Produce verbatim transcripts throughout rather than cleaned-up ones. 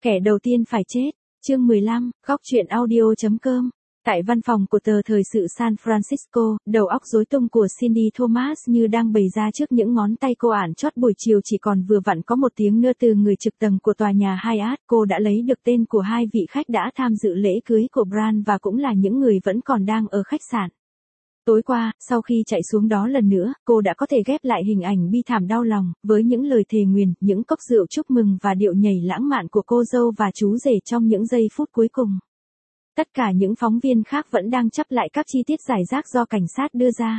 Kẻ đầu tiên phải chết. Chương mười lăm, góc truyện audio chấm com. Tại văn phòng của tờ thời sự San Francisco, đầu óc rối tung của Cindy Thomas như đang bày ra trước những ngón tay cô. Ản chót buổi chiều chỉ còn vừa vặn có một tiếng nữa từ người trực tầng của tòa nhà Hyatt. Cô đã lấy được tên của hai vị khách đã tham dự lễ cưới của Bran và cũng là những người vẫn còn đang ở khách sạn. Tối qua, sau khi chạy xuống đó lần nữa, cô đã có thể ghép lại hình ảnh bi thảm đau lòng, với những lời thề nguyền, những cốc rượu chúc mừng và điệu nhảy lãng mạn của cô dâu và chú rể trong những giây phút cuối cùng. Tất cả những phóng viên khác vẫn đang chắp lại các chi tiết giải rác do cảnh sát đưa ra.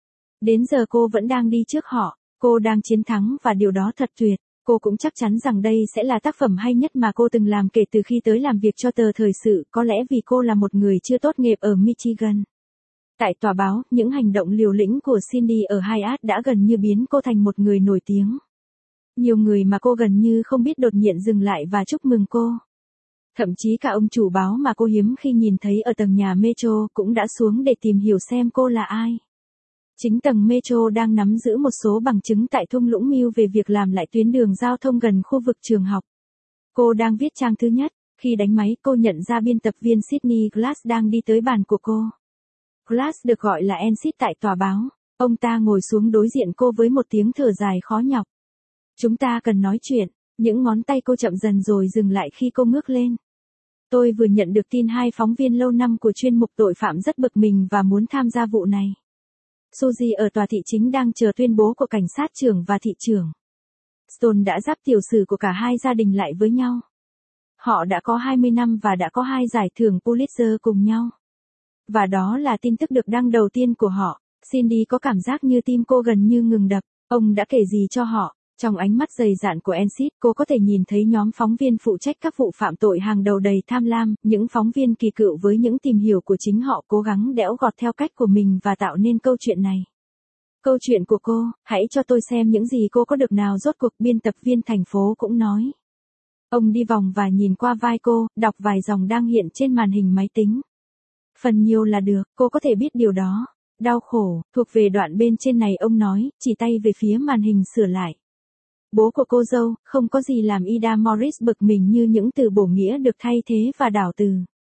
Đến giờ cô vẫn đang đi trước họ, cô đang chiến thắng và điều đó thật tuyệt. Cô cũng chắc chắn rằng đây sẽ là tác phẩm hay nhất mà cô từng làm kể từ khi tới làm việc cho tờ thời sự, có lẽ vì cô là một người chưa tốt nghiệp ở Michigan. Tại tòa báo, những hành động liều lĩnh của Cindy ở Hyatt đã gần như biến cô thành một người nổi tiếng. Nhiều người mà cô gần như không biết đột nhiên dừng lại và chúc mừng cô. Thậm chí cả ông chủ báo mà cô hiếm khi nhìn thấy ở tầng nhà Metro cũng đã xuống để tìm hiểu xem cô là ai. Chính tầng Metro đang nắm giữ một số bằng chứng tại thung lũng Mill về việc làm lại tuyến đường giao thông gần khu vực trường học. Cô đang viết trang thứ nhất. Khi đánh máy, cô nhận ra biên tập viên Sydney Glass đang đi tới bàn của cô. Glass được gọi là Ensid tại tòa báo. Ông ta ngồi xuống đối diện cô với một tiếng thở dài khó nhọc. Chúng ta cần nói chuyện. Những ngón tay cô chậm dần rồi dừng lại khi cô ngước lên. Tôi vừa nhận được tin hai phóng viên lâu năm của chuyên mục tội phạm rất bực mình và muốn tham gia vụ này. Suzy ở tòa thị chính đang chờ tuyên bố của cảnh sát trưởng và thị trưởng. Stone đã giáp tiểu sử của cả hai gia đình lại với nhau. Họ đã có hai mươi năm và đã có hai giải thưởng Pulitzer cùng nhau. Và đó là tin tức được đăng đầu tiên của họ. Cindy có cảm giác như tim cô gần như ngừng đập. Ông đã kể gì cho họ? Trong ánh mắt dày dạn của Ensid, cô có thể nhìn thấy nhóm phóng viên phụ trách các vụ phạm tội hàng đầu đầy tham lam, những phóng viên kỳ cựu với những tìm hiểu của chính họ cố gắng đẽo gọt theo cách của mình và tạo nên câu chuyện này. Câu chuyện của cô, hãy cho tôi xem những gì cô có được nào, rốt cuộc biên tập viên thành phố cũng nói. Ông đi vòng và nhìn qua vai cô, đọc vài dòng đang hiện trên màn hình máy tính. Phần nhiều là được, cô có thể biết điều đó. Đau khổ, thuộc về đoạn bên trên này, ông nói, chỉ tay về phía màn hình sửa lại. Bố của cô dâu, không có gì làm Ida Morris bực mình như những từ bổ nghĩa được thay thế và đảo từ.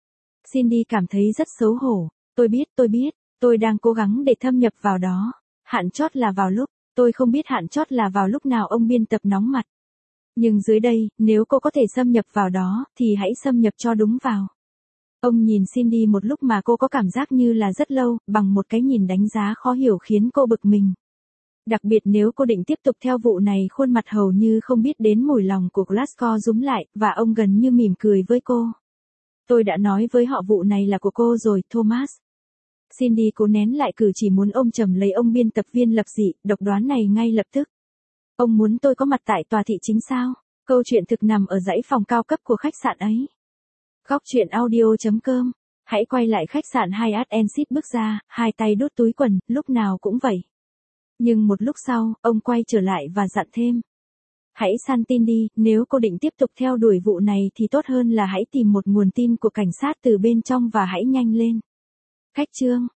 Cindy cảm thấy rất xấu hổ. Tôi biết, tôi biết, tôi đang cố gắng để thâm nhập vào đó. Hạn chót là vào lúc, tôi không biết hạn chót là vào lúc nào, ông biên tập nóng mặt. Nhưng dưới đây, nếu cô có thể xâm nhập vào đó, thì hãy xâm nhập cho đúng vào. Ông nhìn Cindy một lúc mà cô có cảm giác như là rất lâu, bằng một cái nhìn đánh giá khó hiểu khiến cô bực mình. Đặc biệt nếu cô định tiếp tục theo vụ này, khuôn mặt hầu như không biết đến mùi lòng của Glasgow rúm lại, và ông gần như mỉm cười với cô. Tôi đã nói với họ vụ này là của cô rồi, Thomas. Cindy cố nén lại cử chỉ muốn ôm chầm lấy ông biên tập viên lập dị, độc đoán này ngay lập tức. Ông muốn tôi có mặt tại tòa thị chính sao? Câu chuyện thực nằm ở dãy phòng cao cấp của khách sạn ấy. Góc truyện audio chấm com. Hãy quay lại khách sạn Hyatt. Ensid bước ra, hai tay đút túi quần, lúc nào cũng vậy. Nhưng một lúc sau, ông quay trở lại và dặn thêm. Hãy săn tin đi, nếu cô định tiếp tục theo đuổi vụ này thì tốt hơn là hãy tìm một nguồn tin của cảnh sát từ bên trong và hãy nhanh lên. Khách trương,